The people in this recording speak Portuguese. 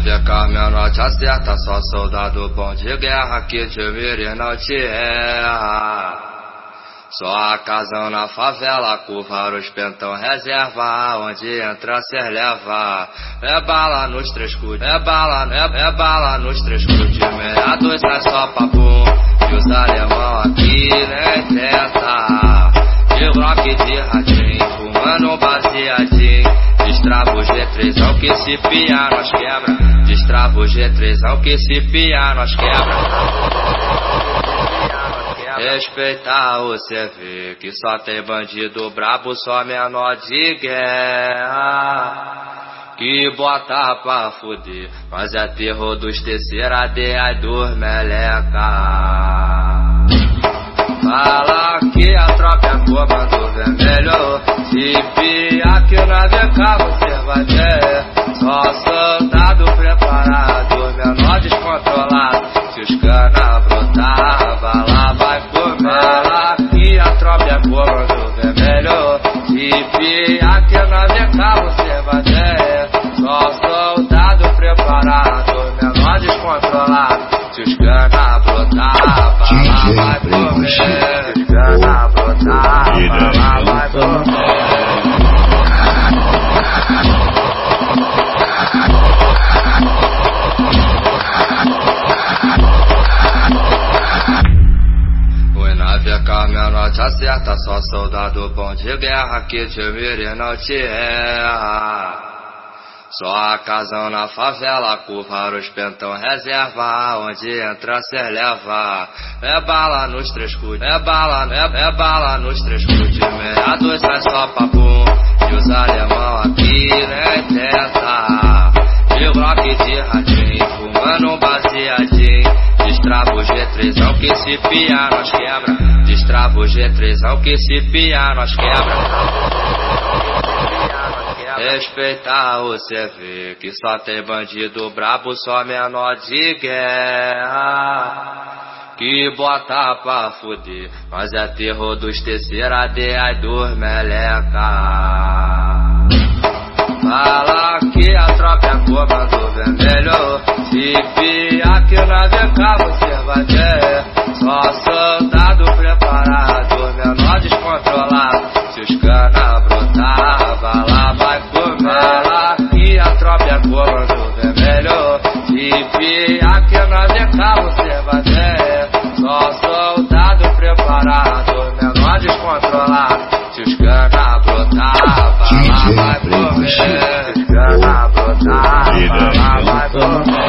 vê com minha noite acerta, só soldado bom de guerra que de mire não te erra. Só a casão na favela, curvar os pentão reserva, onde entra cês leva. É bala nos três cu, é bala nos três cu de 62 sai só papum. E os alemão aqui nem tenta. De rock de radinho, fumando baseadinho. Destrava o G3 que se pia nós quebra. Destrava o G3 que se pia nós quebra. Respeitar o CV, que só tem bandido brabo, só menor de guerra. Que bota pra fuder, mas é terror dos terceira D, ai dos meleca. Fala que a tropa é comando vermelho, se pia que na VK você vai ver. Só soldado preparado, menor descontrolado. Se os cana brotar, bala vai comer. Fala que a tropa é comando vermelho, se pia que na VK você vai ver. Só soldado preparado, menor descontrolado. Se os cana brotar, bala vai comer. Se os cana brotar, bala vai comer. Minha noite acerta, só soldado bom de guerra que de mire não te erra. Só a casão na favela, curvar os pentão reserva, onde entra cês leva. É bala nos três cu, é bala nos três cu de 62 sai só papum. E os alemão aqui nem tenta. De rock de radinho, fumando baseadinho. Destrava o G3 que se pia nós quebra. Destrava o G3 que se pia nós quebra. Respeitar o CV, que só tem bandido brabo, só menor de guerra. Que bota pra fuder, mas é terror dos terceira D, ai dos meleca. Fala que a tropa é comando vermelho, se pia que na VK você vai ver. Só soldado preparado, menor descontrolado. Se os cana brotar, bala vai comer. Fala que a tropa é comando vermelho, se pia que na VK você vai ver. Só soldado preparado, menor descontrolado. Se os cana brotar, bala vai comer. Se os cana brotar, bala vai comer.